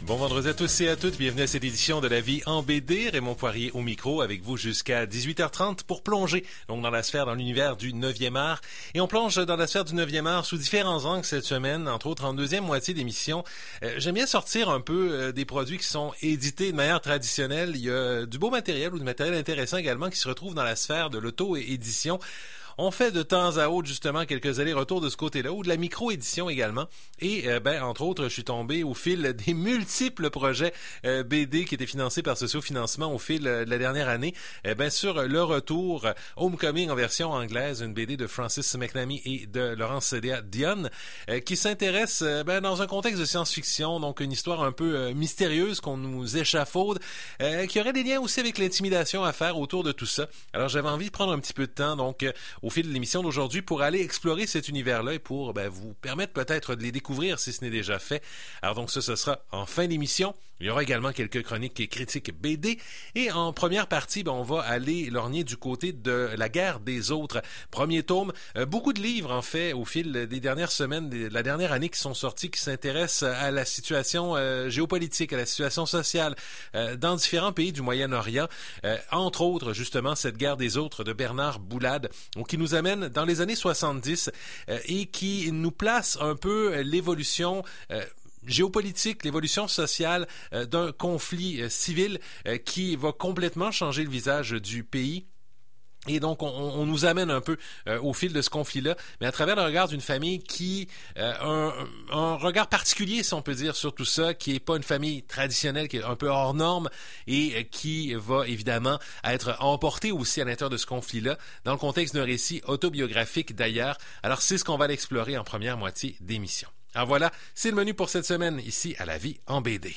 Bon vendredi à tous et à toutes. Bienvenue à cette édition de La Vie en BD. Raymond Poirier au micro avec vous jusqu'à 18h30 pour plonger donc dans la sphère, dans l'univers du 9e art. Et on plonge dans la sphère du 9e art sous différents angles cette semaine, entre autres en deuxième moitié d'émission. J'aime bien sortir un peu des produits qui sont édités de manière traditionnelle. Il y a du beau matériel ou du matériel intéressant également qui se retrouve dans la sphère de l'auto-édition. On fait de temps à autre, justement, quelques allers-retours de ce côté-là, ou de la micro-édition également. Et, entre autres, je suis tombé au fil des multiples projets BD qui étaient financés par Sociofinancement au fil de la dernière année, sur le retour Homecoming en version anglaise, une BD de Francis McNamee et de Laurence Cédéa Dionne, qui s'intéresse dans un contexte de science-fiction, donc une histoire un peu mystérieuse qu'on nous échafaude, qui aurait des liens aussi avec l'intimidation à faire autour de tout ça. Alors, j'avais envie de prendre un petit peu de temps, donc, au fil de l'émission d'aujourd'hui pour aller explorer cet univers-là et pour vous permettre peut-être de les découvrir si ce n'est déjà fait. Alors donc ça, ce sera en fin d'émission. Il y aura également quelques chroniques et critiques BD. Et en première partie, on va aller lorgner du côté de La guerre des autres. Premier tome. Beaucoup de livres, en fait, au fil des dernières semaines, de la dernière année qui sont sortis, qui s'intéressent à la situation géopolitique, à la situation sociale dans différents pays du Moyen-Orient. Entre autres, justement, cette guerre des autres de Bernard Boulade, qui nous amène dans les années 70 et qui nous place un peu l'évolution géopolitique, l'évolution sociale d'un conflit civil qui va complètement changer le visage du pays. Et donc, on nous amène un peu au fil de ce conflit-là, mais à travers le regard d'une famille qui a un regard particulier, si on peut dire, sur tout ça, qui est pas une famille traditionnelle, qui est un peu hors norme et qui va évidemment être emportée aussi à l'intérieur de ce conflit-là, dans le contexte d'un récit autobiographique d'ailleurs. Alors, c'est ce qu'on va aller explorer en première moitié d'émission. Alors voilà, c'est le menu pour cette semaine, ici à La Vie en BD.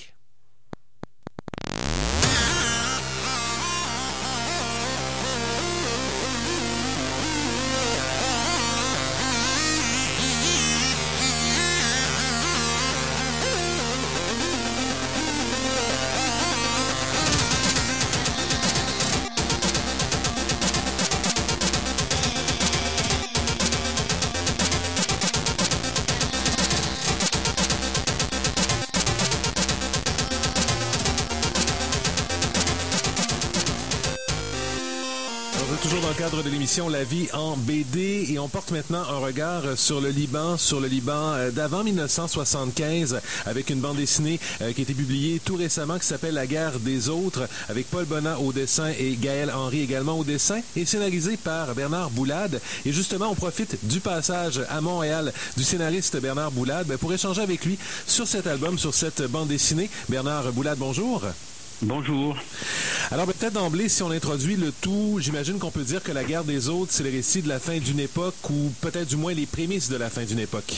Toujours dans le cadre de l'émission La Vie en BD et on porte maintenant un regard sur le Liban d'avant 1975 avec une bande dessinée qui a été publiée tout récemment qui s'appelle La guerre des autres avec Paul Bonnat au dessin et Gaël Henry également au dessin et scénarisé par Bernard Boulade. Et justement, on profite du passage à Montréal du scénariste Bernard Boulade pour échanger avec lui sur cet album, sur cette bande dessinée. Bernard Boulade, bonjour. Bonjour. Alors peut-être d'emblée, si on introduit le tout, j'imagine qu'on peut dire que La guerre des autres, c'est le récit de la fin d'une époque ou peut-être du moins les prémices de la fin d'une époque.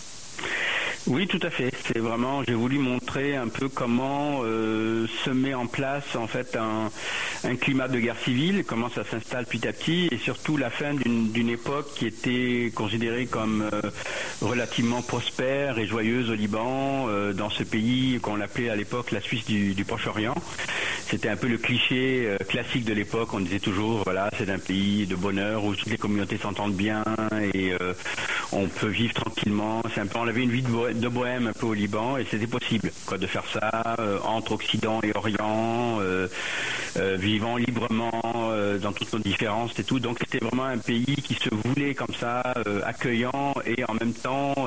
Oui, tout à fait. C'est vraiment, j'ai voulu montrer un peu comment se met en place en fait un climat de guerre civile, comment ça s'installe petit à petit, et surtout la fin d'une époque qui était considérée comme relativement prospère et joyeuse au Liban, dans ce pays qu'on appelait à l'époque la Suisse du Proche-Orient. C'était un peu le cliché classique de l'époque. On disait toujours, voilà, c'est un pays de bonheur où toutes les communautés s'entendent bien et on peut vivre tranquillement. C'est un peu, on avait une vie de bohème un peu au Liban et c'était possible de faire ça entre Occident et Orient, vivant librement dans toutes nos différences et tout. Donc c'était vraiment un pays qui se voulait comme ça, accueillant et en même temps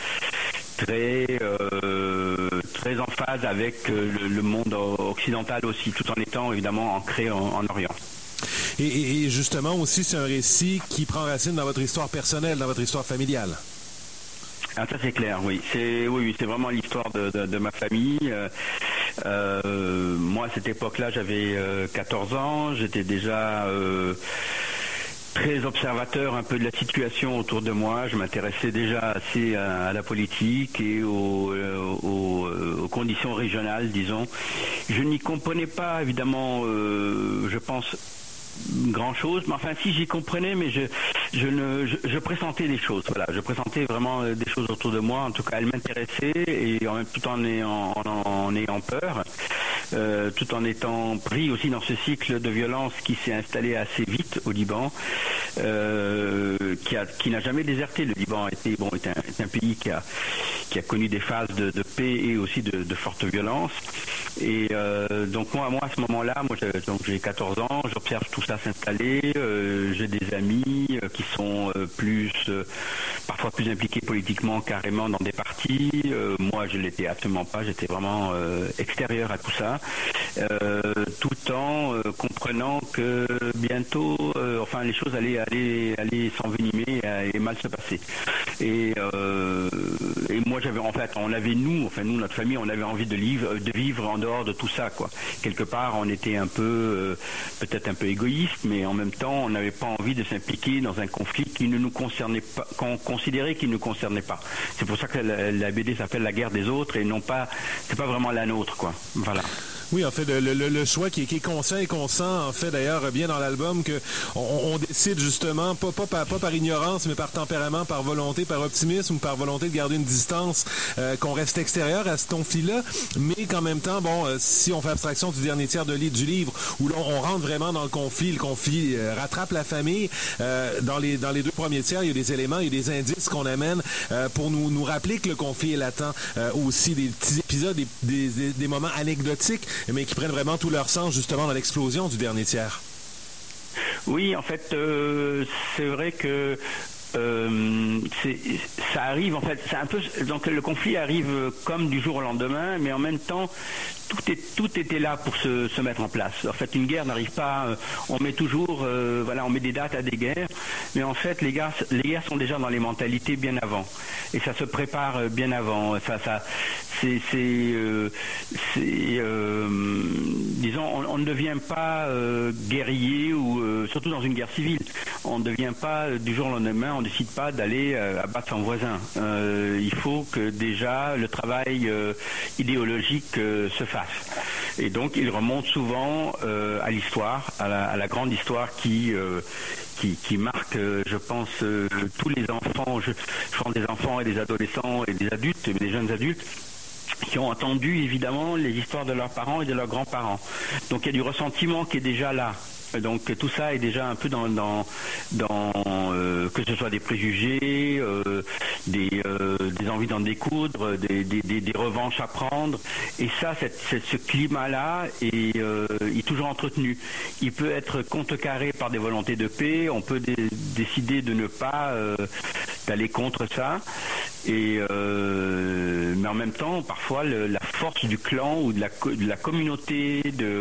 très en phase avec le monde occidental aussi, tout en étant évidemment ancré en Orient. Et justement aussi, c'est un récit qui prend racine dans votre histoire personnelle, dans votre histoire familiale. Ah, ça c'est clair, oui. C'est vraiment l'histoire de ma famille. Moi, à cette époque-là, j'avais 14 ans. J'étais déjà très observateur un peu de la situation autour de moi. Je m'intéressais déjà assez à la politique et aux conditions régionales, disons. Je n'y comprenais pas, évidemment, je pense, grand-chose, mais enfin si, j'y comprenais, mais je pressentais des choses. Voilà, je pressentais vraiment des choses autour de moi. En tout cas, elles m'intéressaient et tout en ayant peur. Tout en étant pris aussi dans ce cycle de violence qui s'est installé assez vite au Liban, qui n'a jamais déserté. Le Liban est un pays qui qui a connu des phases de paix et aussi de forte violence. Et donc moi à ce moment-là, j'ai 14 ans, j'observe tout ça s'installer. J'ai des amis qui sont parfois plus impliqués politiquement carrément dans des partis. Moi, je l'étais absolument pas. J'étais vraiment extérieur à tout ça, tout en comprenant que bientôt, les choses allaient s'envenimer et mal se passer. Et moi, nous, notre famille, on avait envie de vivre en dehors de tout ça, quoi. Quelque part, on était peut-être un peu égoïste, mais en même temps, on n'avait pas envie de s'impliquer dans un conflit qui ne nous concernait pas, qu'on considérait qu'il ne nous concernait pas. C'est pour ça que la BD s'appelle La guerre des autres et non pas, c'est pas vraiment la nôtre, quoi. Voilà. Oui, en fait, le choix qui est conscient et qu'on sent, en fait, d'ailleurs, bien dans l'album, que on décide justement, pas par ignorance, mais par tempérament, par volonté, par optimisme ou par volonté de garder une distance, qu'on reste extérieur à ce conflit-là, mais qu'en même temps, si on fait abstraction du dernier tiers du livre, où là, on rentre vraiment dans le conflit rattrape la famille, dans les deux premiers tiers, il y a des éléments, il y a des indices qu'on amène pour nous rappeler que le conflit est latent, aussi des petits épisodes, des moments anecdotiques, mais qui prennent vraiment tout leur sens justement dans l'explosion du dernier tiers. Oui, en fait, c'est vrai que ça arrive, en fait, c'est un peu, donc le conflit arrive comme du jour au lendemain, mais en même temps, tout était là pour se mettre en place. En fait, une guerre n'arrive pas, on met toujours, on met des dates à des guerres, mais en fait, les guerres sont déjà dans les mentalités bien avant, et ça se prépare bien avant. Disons, on ne devient pas guerrier ou surtout dans une guerre civile. On ne devient pas du jour au lendemain, on ne décide pas d'aller abattre son voisin. Il faut que déjà le travail idéologique se fasse. Et donc, il remonte souvent à l'histoire, à la grande histoire qui marque, je pense, tous les enfants. Je pense des enfants et des adolescents et des adultes, des jeunes adultes, qui ont entendu évidemment les histoires de leurs parents et de leurs grands-parents. Donc il y a du ressentiment qui est déjà là. Donc tout ça est déjà un peu dans que ce soit des préjugés, des envies d'en découdre, des revanches à prendre. Et ça, ce climat-là est toujours entretenu. Il peut être contrecarré par des volontés de paix. On peut décider de ne pas d'aller contre ça. Mais en même temps, parfois, la force du clan ou de la communauté,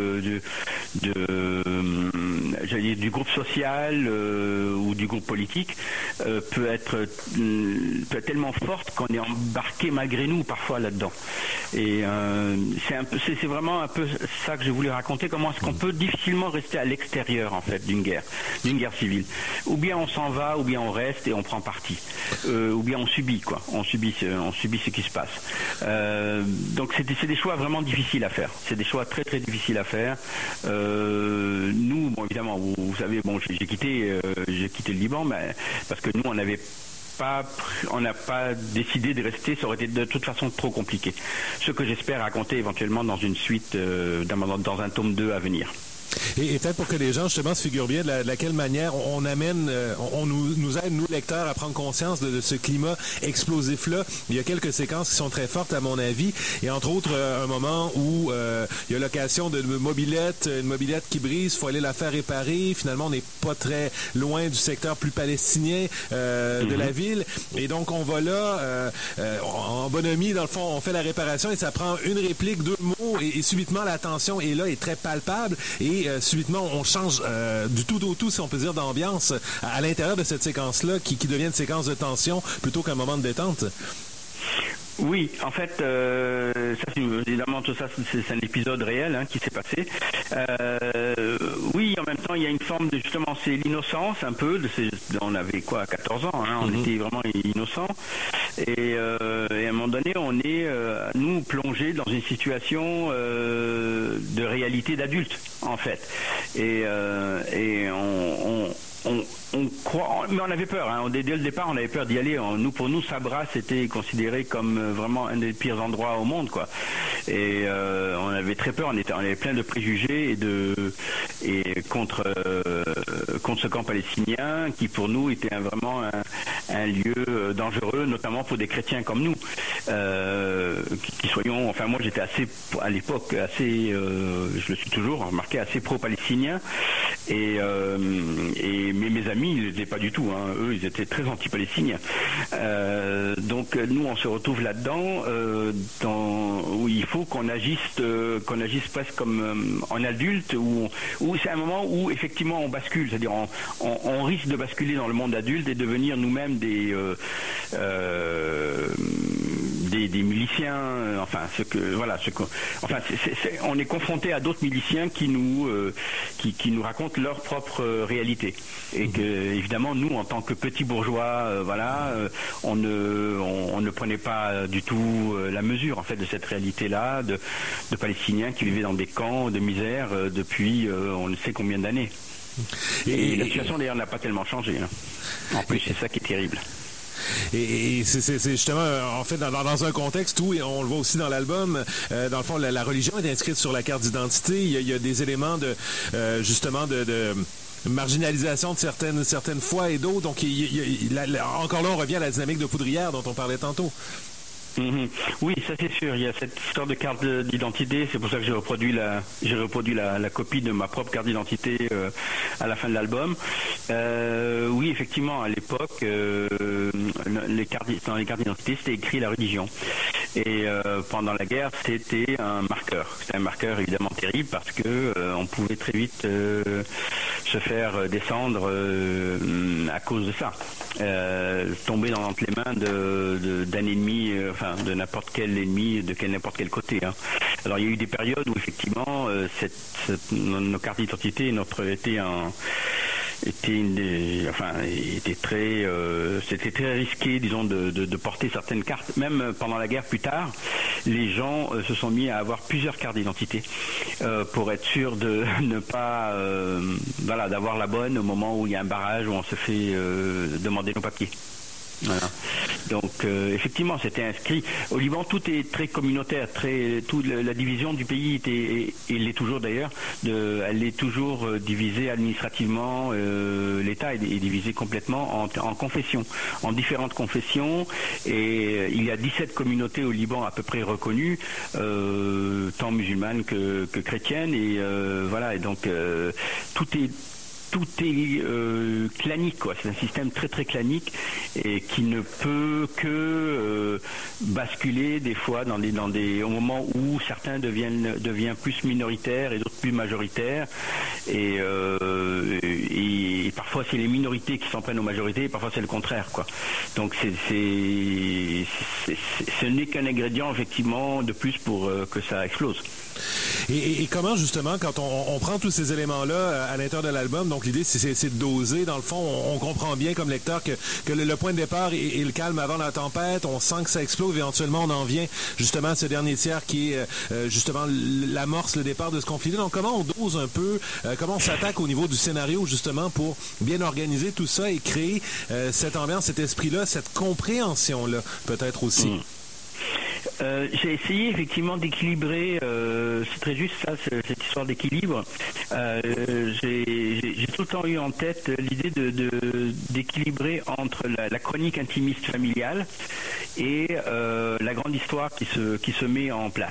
du groupe social ou du groupe politique peut être tellement forte qu'on est embarqué malgré nous parfois là-dedans. Et c'est vraiment un peu ça que j'ai voulu raconter. Comment est-ce qu'on peut difficilement rester à l'extérieur en fait d'une guerre civile. Ou bien on s'en va, ou bien on reste et on prend parti, ou bien on subit quoi. On subit ce qui se passe. Donc c'est des choix vraiment difficiles à faire. C'est des choix très très difficiles à faire. Nous, évidemment, vous savez, j'ai quitté le Liban, mais parce que nous on n'a pas décidé de rester, ça aurait été de toute façon trop compliqué. Ce que j'espère raconter éventuellement dans une suite, dans un tome 2 à venir. Et peut-être pour que les gens justement se figurent bien de laquelle manière on amène, on nous aide, nous lecteurs, à prendre conscience de ce climat explosif-là. Il y a quelques séquences qui sont très fortes à mon avis, et entre autres un moment où il y a l'occasion d'une mobilette, une mobilette qui brise, il faut aller la faire réparer. Finalement, on n'est pas très loin du secteur plus palestinien de la ville, et donc on va là en bonhomie, dans le fond, on fait la réparation et ça prend une réplique, 2 mots, et subitement la tension est là, est très palpable, et subitement on change du tout au tout, si on peut dire, d'ambiance à l'intérieur de cette séquence-là qui devient une séquence de tension plutôt qu'un moment de détente. Oui, en fait, évidemment, tout ça, c'est un épisode réel qui s'est passé. Oui, en même temps, il y a une forme de, justement, c'est l'innocence un peu. On avait 14 ans, on était vraiment innocents. Et à un moment donné, on est, nous, plongés dans une situation de réalité d'adulte, en fait. Et on croit, mais on avait peur. Dès le départ, on avait peur d'y aller. Pour nous, Sabra, c'était considéré comme vraiment un des pires endroits au monde, quoi. Et on avait très peur. On avait plein de préjugés contre ce camp palestinien, qui pour nous était vraiment un lieu dangereux, notamment pour des chrétiens comme nous, qui soyons, enfin moi j'étais assez, à l'époque, assez, je le suis toujours, remarqué, assez pro-palestinien, mais mes amis, ils n'étaient pas du tout, hein. Eux, ils étaient très anti-palestiniens. Donc nous, on se retrouve là-dedans, où il faut qu'on agisse presque comme en adulte, où c'est un moment où effectivement on bascule, c'est-à-dire on risque de basculer dans le monde adulte et devenir nous-mêmes des miliciens, on est confronté à d'autres miliciens qui nous racontent leur propre réalité, et que évidemment nous, en tant que petits bourgeois, on ne prenait pas du tout la mesure en fait de cette réalité-là de Palestiniens qui vivaient dans des camps de misère depuis on ne sait combien d'années. Et la situation d'ailleurs n'a pas tellement changé, hein. En plus, c'est ça qui est terrible. Et c'est justement, en fait, dans un contexte où, et on le voit aussi dans l'album, dans le fond, la religion est inscrite sur la carte d'identité. Il y a des éléments de marginalisation de certaines foi et d'autres. Donc, encore là, on revient à la dynamique de poudrière dont on parlait tantôt. Oui, ça c'est sûr. Il y a cette histoire de carte d'identité. C'est pour ça que j'ai reproduit la copie de ma propre carte d'identité à la fin de l'album. Oui, effectivement, à l'époque, dans les cartes d'identité, c'était écrit la religion. Et pendant la guerre, c'était un marqueur. C'était un marqueur évidemment terrible parce que on pouvait très vite se faire descendre à cause de ça. Tomber dans les mains d'un ennemi, de n'importe quel ennemi, n'importe quel côté, hein. Alors il y a eu des périodes où effectivement nos cartes d'identité, c'était très risqué, disons, de porter certaines cartes. Même pendant la guerre, plus tard, les gens se sont mis à avoir plusieurs cartes d'identité pour être sûr de ne pas, d'avoir la bonne au moment où il y a un barrage, où on se fait demander nos papiers. Voilà. Donc effectivement, c'était inscrit. Au Liban, tout est très communautaire, la division du pays il l'est toujours d'ailleurs. Elle est toujours divisée administrativement. L'État est divisé complètement en confessions, en différentes confessions. Et il y a 17 communautés au Liban à peu près reconnues, tant musulmanes que chrétiennes. Et voilà. Et donc tout est clanique, quoi. C'est un système très très clanique et qui ne peut que basculer des fois au moment où certains deviennent plus minoritaires et d'autres plus majoritaires, et parfois c'est les minorités qui s'en prennent aux majorités, et parfois c'est le contraire, quoi. Donc ce n'est qu'un ingrédient effectivement de plus pour que ça explose. Et comment, justement, quand on prend tous ces éléments-là à l'intérieur de l'album, donc l'idée, c'est de doser. Dans le fond, on comprend bien, comme lecteur, que le point de départ est le calme avant la tempête. On sent que ça explose. Éventuellement, on en vient, justement, à ce dernier tiers qui est, justement, l'amorce, le départ de ce conflit-là. Donc, comment on dose un peu, comment on s'attaque au niveau du scénario, justement, pour bien organiser tout ça et créer cette ambiance, cet esprit-là, cette compréhension-là, peut-être aussi. J'ai essayé effectivement d'équilibrer, c'est très juste ça, cette histoire d'équilibre. J'ai tout le temps eu en tête l'idée d'équilibrer entre la chronique intimiste familiale et la grande histoire qui se met en place.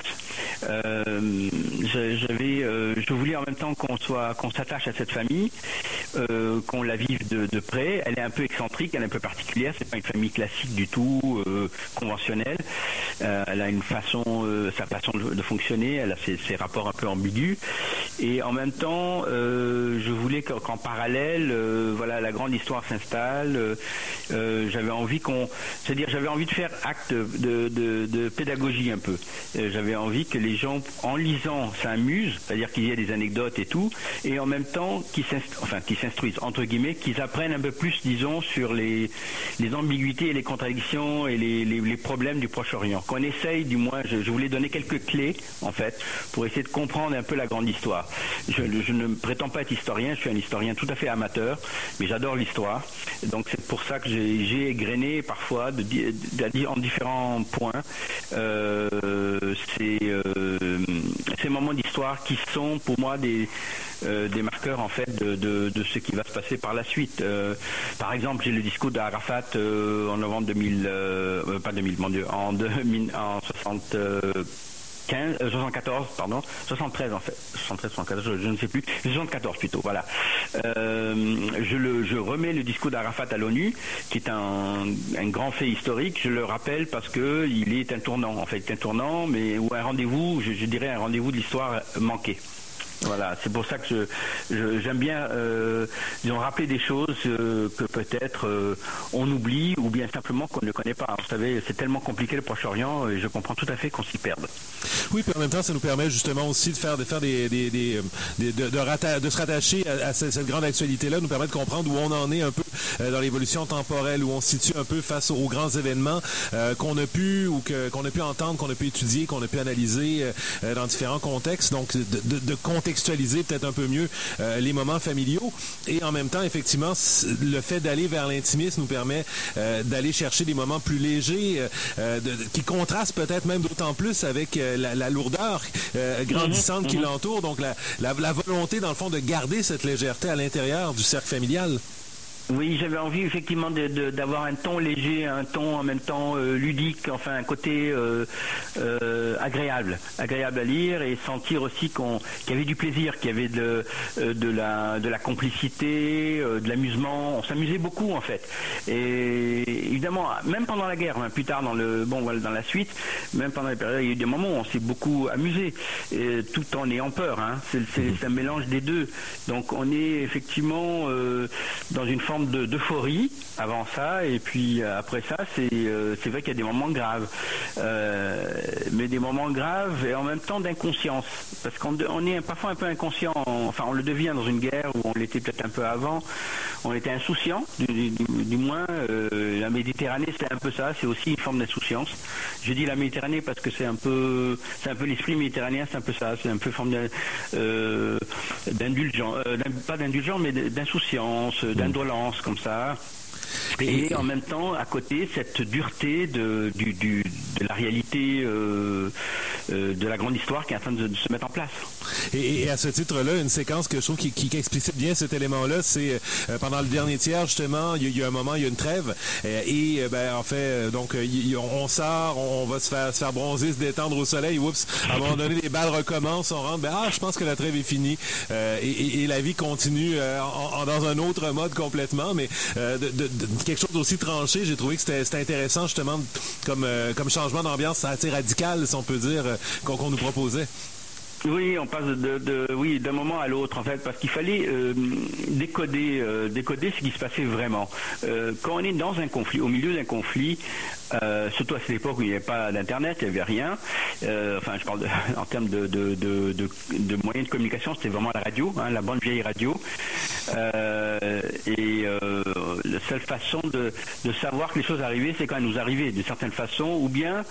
Je voulais en même temps qu'on s'attache à cette famille, qu'on la vive de près. Elle est un peu excentrique, elle est un peu particulière. C'est pas une famille classique du tout, conventionnelle. Elle a sa façon de fonctionner. Elle a ses rapports un peu ambigus. Et en même temps, je voulais qu'en parallèle, la grande histoire s'installe. J'avais envie de faire acte de pédagogie un peu. J'avais envie que les gens, en lisant, s'amusent, c'est-à-dire qu'il y ait des anecdotes et tout, et en même temps qu'ils s'instruisent, entre guillemets, qu'ils apprennent un peu plus, disons, sur les ambiguïtés et les contradictions et les problèmes du Proche-Orient. Qu'on essaye, du moins, je voulais donner quelques clés, en fait, pour essayer de comprendre un peu la grande histoire. Je ne prétends pas être historien, je suis un historien tout à fait amateur, mais j'adore l'histoire. Donc c'est pour ça que j'ai égrené parfois en différents points ces moments d'histoire qui sont pour moi des marqueurs en fait de ce qui va se passer par la suite. Par exemple, j'ai le discours d'Arafat en novembre 2000, pas 2000, mon Dieu, en 74, pardon, 73 en fait, 73, 74, je ne sais plus, 74 plutôt, voilà. Je remets le discours d'Arafat à l'ONU, qui est un grand fait historique, je le rappelle parce que il est un tournant, en fait, un tournant, mais ou un rendez-vous, je dirais un rendez-vous de l'histoire manqué. Voilà, c'est pour ça que j'aime bien disons, rappeler des choses que peut-être on oublie ou bien simplement qu'on ne connaît pas. Vous savez, c'est tellement compliqué le Proche-Orient et je comprends tout à fait qu'on s'y perde. Oui, puis en même temps, ça nous permet justement aussi de faire de se rattacher à cette grande actualité-là, nous permet de comprendre où on en est un peu dans l'évolution temporelle, où on se situe un peu face aux grands événements qu'on a pu entendre, qu'on a pu étudier, qu'on a pu analyser dans différents contextes. Donc, de contextualiser peut-être un peu mieux les moments familiaux. Et en même temps, effectivement, le fait d'aller vers l'intimisme nous permet d'aller chercher des moments plus légers, qui contrastent peut-être même d'autant plus avec la lourdeur grandissante qui l'entoure. Donc, la volonté, dans le fond, de garder cette légèreté à l'intérieur du cercle familial. Oui, j'avais envie effectivement d'avoir un ton léger, un ton en même temps ludique, enfin un côté agréable à lire et sentir aussi qu'il y avait du plaisir, qu'il y avait de la complicité, de l'amusement. On s'amusait beaucoup en fait. Et évidemment, même pendant la guerre, plus tard dans la suite, même pendant les périodes, il y a eu des moments où on s'est beaucoup amusé, tout en ayant peur. C'est un mélange des deux. Donc on est effectivement dans une forme d'euphorie avant ça, et puis après ça c'est vrai qu'il y a des moments graves, mais des moments graves et en même temps d'inconscience, parce qu'on est parfois un peu inconscient, enfin on le devient dans une guerre où on l'était peut-être un peu avant, on était insouciant, du moins la Méditerranée c'est un peu ça, c'est aussi une forme d'insouciance. Je dis la Méditerranée parce que c'est un peu l'esprit méditerranéen, c'est un peu ça, c'est un peu une forme d'indulgence, pas d'indulgence mais d'insouciance, d'indolence comme ça. Et en même temps, à côté, cette dureté de la réalité de la grande histoire qui est en train de se mettre en place. Et à ce titre-là, une séquence que je trouve qui explicite bien cet élément-là, c'est pendant le dernier tiers, justement, il y a un moment, il y a une trêve, en fait, donc on sort, on va se faire bronzer, se détendre au soleil, oups, à un moment donné, les balles recommencent, on rentre, je pense que la trêve est finie, et la vie continue dans un autre mode complètement, mais quelque chose d'aussi tranché, j'ai trouvé que c'était intéressant, justement, comme changement d'ambiance assez radical, si on peut dire, qu'on nous proposait. Oui, on passe d'un moment à l'autre en fait, parce qu'il fallait décoder ce qui se passait vraiment. Quand on est dans un conflit, au milieu d'un conflit, surtout à cette époque où il n'y avait pas d'internet, il n'y avait rien. Enfin, je parle en termes de moyens de communication, c'était vraiment la radio, la bonne vieille radio. La seule façon de savoir que les choses arrivaient, c'est quand elles nous arrivaient, de certaines façons, ou bien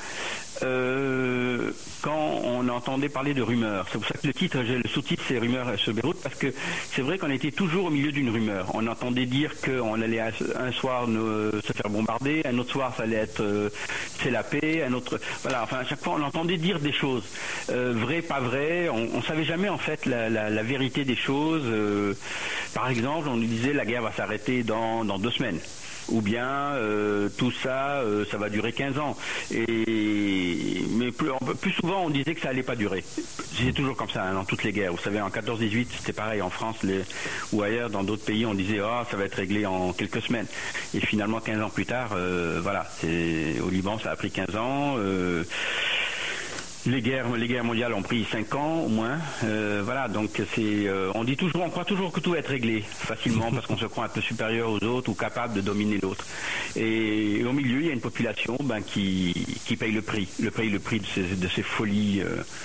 quand on entendait parler de rumeurs. C'est pour ça que le sous-titre, c'est Rumeurs sur Beyrouth, parce que c'est vrai qu'on était toujours au milieu d'une rumeur. On entendait dire qu'on allait un soir se faire bombarder, un autre soir ça allait être c'est la paix, un autre, voilà. Enfin, à chaque fois on entendait dire des choses, vrai, pas vrai. On savait jamais en fait la vérité des choses. Par exemple, on nous disait la guerre va s'arrêter dans 2 semaines. Ou bien tout ça, ça va durer 15 ans. Mais plus souvent, on disait que ça allait pas durer. C'est toujours comme ça dans toutes les guerres. Vous savez, en 14-18, c'était pareil en France ou ailleurs, dans d'autres pays, on disait ça va être réglé en quelques semaines. Et finalement, 15 ans plus tard, voilà. Au Liban, ça a pris 15 ans. Les guerres mondiales ont pris 5 ans au moins. Voilà, donc on croit toujours que tout va être réglé facilement parce qu'on se croit un peu supérieur aux autres ou capable de dominer l'autre. Et au milieu, il y a une population qui paye le prix de ces folies.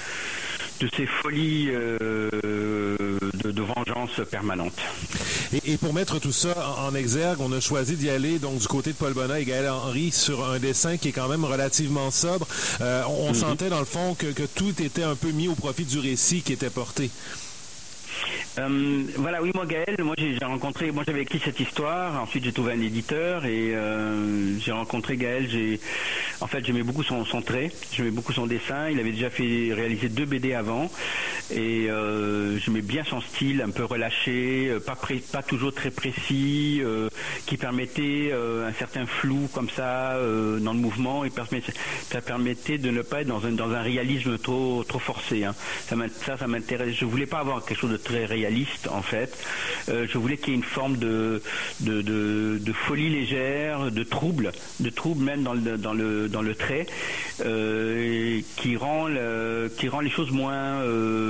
De vengeance permanente. Et pour mettre tout ça en exergue, on a choisi d'y aller donc du côté de Paul Bonnat et Gaël Henry sur un dessin qui est quand même relativement sobre. On sentait dans le fond que tout était un peu mis au profit du récit qui était porté. Voilà, oui, moi Gaël, moi j'avais écrit cette histoire, ensuite j'ai trouvé un éditeur et j'ai rencontré Gaël, en fait j'aimais beaucoup son trait, j'aimais beaucoup son dessin, il avait déjà fait réaliser 2 BD avant et j'aimais bien son style un peu relâché, pas toujours très précis, qui permettait un certain flou comme ça dans le mouvement et ça permettait de ne pas être dans un réalisme trop forcé. Hein. Ça m'intéresse. Je voulais pas avoir quelque chose de très réaliste en fait. Je voulais qu'il y ait une forme de folie légère, de trouble même dans le trait, qui rend les choses moins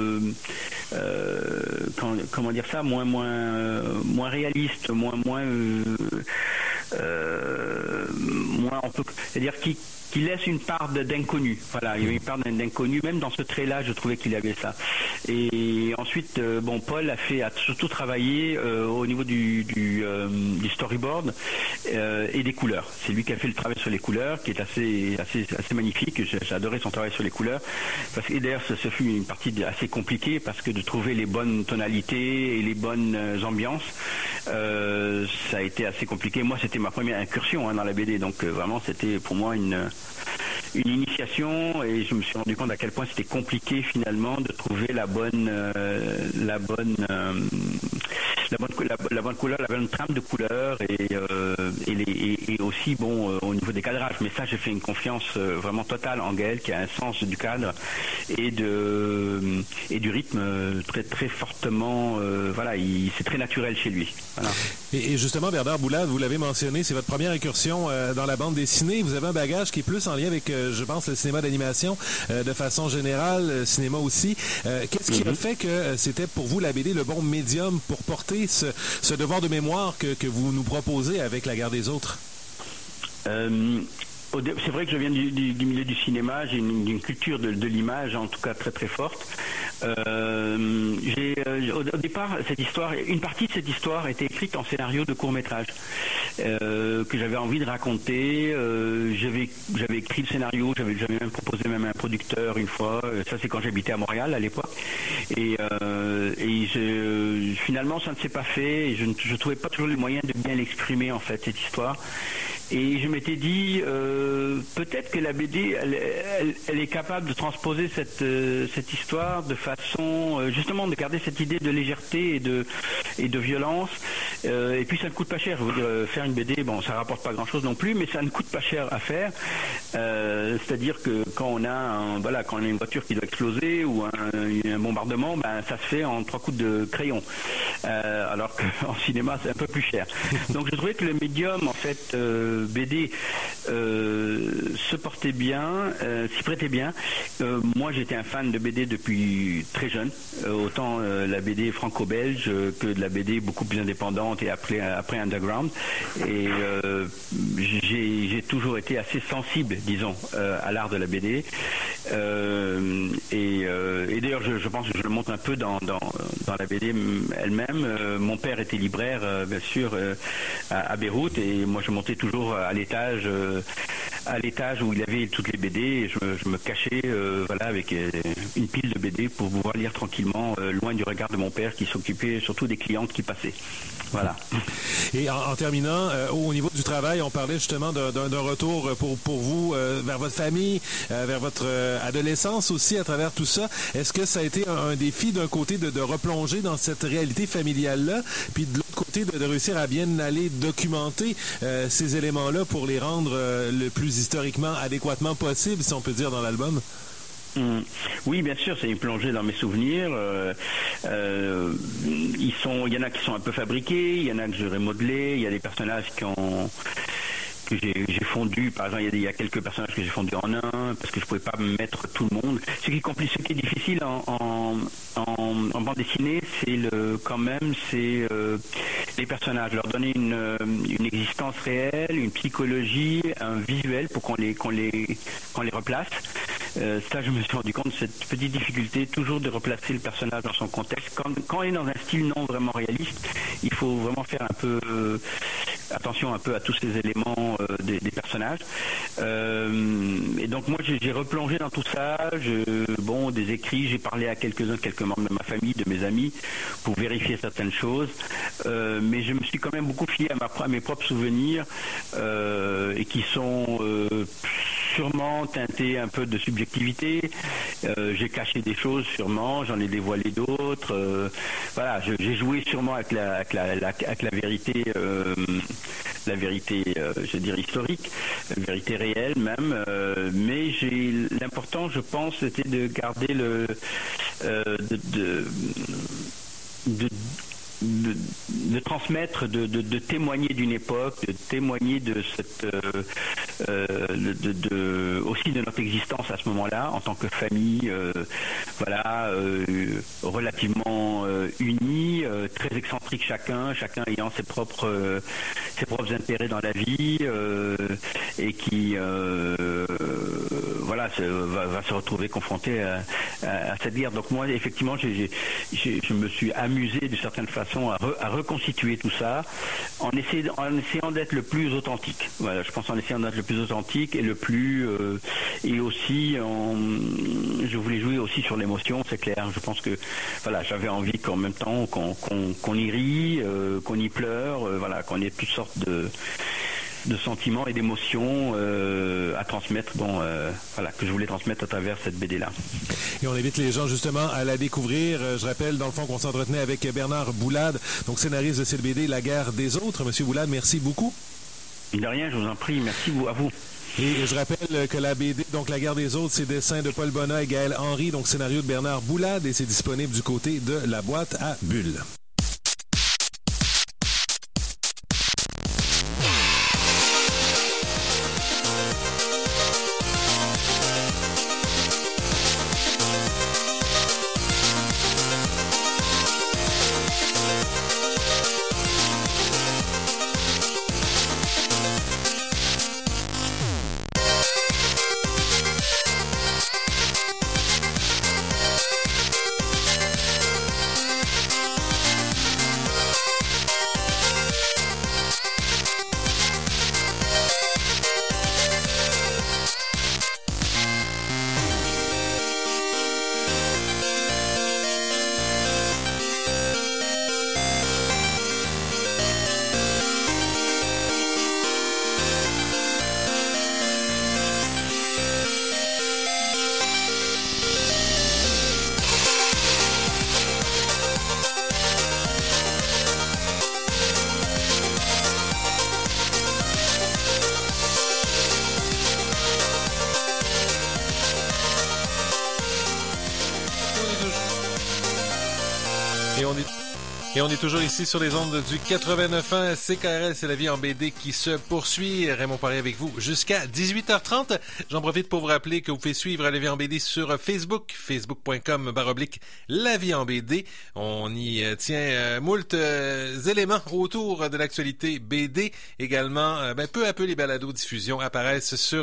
comment dire ça, moins réalistes, moins on peut, c'est-à-dire qui laisse une part d'inconnu. Voilà, il y avait une part d'inconnu. Même dans ce trait-là, je trouvais qu'il y avait ça. Et ensuite, Paul a surtout travaillé au niveau du storyboard et des couleurs. C'est lui qui a fait le travail sur les couleurs, qui est assez magnifique. J'ai adoré son travail sur les couleurs. Et d'ailleurs, ce fut une partie assez compliquée parce que de trouver les bonnes tonalités et les bonnes ambiances, ça a été assez compliqué. Moi, c'était ma première incursion dans la BD, donc vraiment, c'était pour moi une initiation et je me suis rendu compte à quel point c'était compliqué finalement de trouver la bonne couleur, la bonne trame de couleurs et aussi au niveau des cadrages. Mais ça, j'ai fait une confiance vraiment totale en Gaël qui a un sens du cadre et du rythme très très fortement. Voilà, c'est très naturel chez lui. Voilà. Et justement, Bernard Boulade, vous l'avez mentionné, c'est votre première incursion dans la bande dessinée. Vous avez un bagage qui est plus en lien avec, je pense, le cinéma d'animation de façon générale, cinéma aussi. Qu'est-ce qui a fait que c'était pour vous la BD le bon médium pour porter ce devoir de mémoire que vous nous proposez avec La Guerre des autres? C'est vrai que je viens du milieu du cinéma, j'ai une culture de l'image en tout cas très très forte. Au départ, une partie de cette histoire était écrite en scénario de court-métrage que j'avais envie de raconter. J'avais écrit le scénario, j'avais même proposé même à un producteur une fois. Ça, c'est quand j'habitais à Montréal à l'époque. Finalement, ça ne s'est pas fait. Et je trouvais pas toujours les moyens de bien l'exprimer en fait cette histoire. Et je m'étais dit peut-être que la BD elle est capable de transposer cette histoire de façon justement de garder cette idée de légèreté et de violence. Et puis ça ne coûte pas cher. Je veux dire, faire une BD, ça rapporte pas grand-chose non plus, mais ça ne coûte pas cher à faire. C'est-à-dire que quand on a une voiture qui doit exploser ou un bombardement, ça se fait en 3 coups de crayon. Alors qu'en cinéma c'est un peu plus cher. Donc je trouvais que le médium en fait BD se portait bien, s'y prêtait bien. Moi j'étais un fan de BD depuis très jeune, autant la BD franco-belge que de la BD beaucoup plus indépendante et après underground. Et j'ai toujours été assez sensible, disons, à l'art de la BD. Et d'ailleurs je pense que je le montre un peu dans la BD elle-même. Mon père était libraire, bien sûr, à Beyrouth, et moi je montais toujours à l'étage où il avait toutes les BD, et je me cachais avec une pile de BD pour pouvoir lire tranquillement, loin du regard de mon père qui s'occupait surtout des clientes qui passaient. Voilà. Et en terminant, au niveau du travail, on parlait justement d'un retour pour vous vers votre famille, vers votre adolescence aussi à travers tout ça. Est-ce que ça a été un défi d'un côté de replonger dans cette réalité familiale-là, puis de l'autre côté de réussir à bien aller documenter ces éléments-là pour les rendre le plus historiquement adéquatement possible, si on peut dire, dans l'album? Oui, bien sûr, c'est une plongée dans mes souvenirs. Il y en a qui sont un peu fabriqués, il y en a que j'ai remodelés, il y a des personnages que j'ai fondu. Par exemple, il y a quelques personnages que j'ai fondus en un parce que je pouvais pas mettre tout le monde. Ce qui est difficile en bande dessinée, c'est les personnages, leur donner une existence réelle, une psychologie, un visuel pour qu'on les replace. Ça, je me suis rendu compte de cette petite difficulté toujours de replacer le personnage dans son contexte. Quand on est dans un style non vraiment réaliste, il faut vraiment faire attention un peu à tous ces éléments des personnages. Et donc moi j'ai replongé dans tout ça. Des écrits, j'ai parlé à quelques membres de ma famille, de mes amis, pour vérifier certaines choses. Mais je me suis quand même beaucoup fié à mes propres souvenirs et qui sont sûrement teintés un peu de subjectivité. J'ai caché des choses sûrement, j'en ai dévoilé d'autres. Voilà, j'ai joué sûrement avec la vérité, je dirais historique, la vérité réelle même. Mais l'important, je pense, c'était de garder de transmettre, de témoigner d'une époque, de témoigner de cette aussi de notre existence à ce moment-là en tant que famille, relativement unie, très excentrique chacun ayant ses propres intérêts dans la vie et qui va se retrouver confronté à cette guerre. Donc moi effectivement je me suis amusé de certaine façon à reconstituer tout ça en essayant d'être le plus authentique. Voilà, je pense en essayant d'être le plus authentique et et aussi je voulais jouer aussi sur l'émotion, c'est clair. Je pense que j'avais envie qu'en même temps qu'on y rit, qu'on y pleure, qu'on ait toutes sortes de sentiments et d'émotions à transmettre, que je voulais transmettre à travers cette BD-là. Et on invite les gens justement à la découvrir. Je rappelle dans le fond qu'on s'entretenait avec Bernard Boulade, donc scénariste de cette BD La guerre des autres. Monsieur Boulade, merci beaucoup. De rien, je vous en prie. Merci à vous. Et je rappelle que la BD, donc La guerre des autres, c'est dessin de Paul Bonnat et Gaël Henry, donc scénario de Bernard Boulade, et c'est disponible du côté de la boîte à bulles. Et on est toujours ici sur les ondes du 89.1 CKRL, c'est la vie en BD qui se poursuit. Raymond Poirier avec vous jusqu'à 18h30. J'en profite pour vous rappeler que vous pouvez suivre la vie en BD sur Facebook, facebook.com/la vie en BD. On y tient moult éléments autour de l'actualité BD. Également, peu à peu, les balados-diffusions apparaissent sur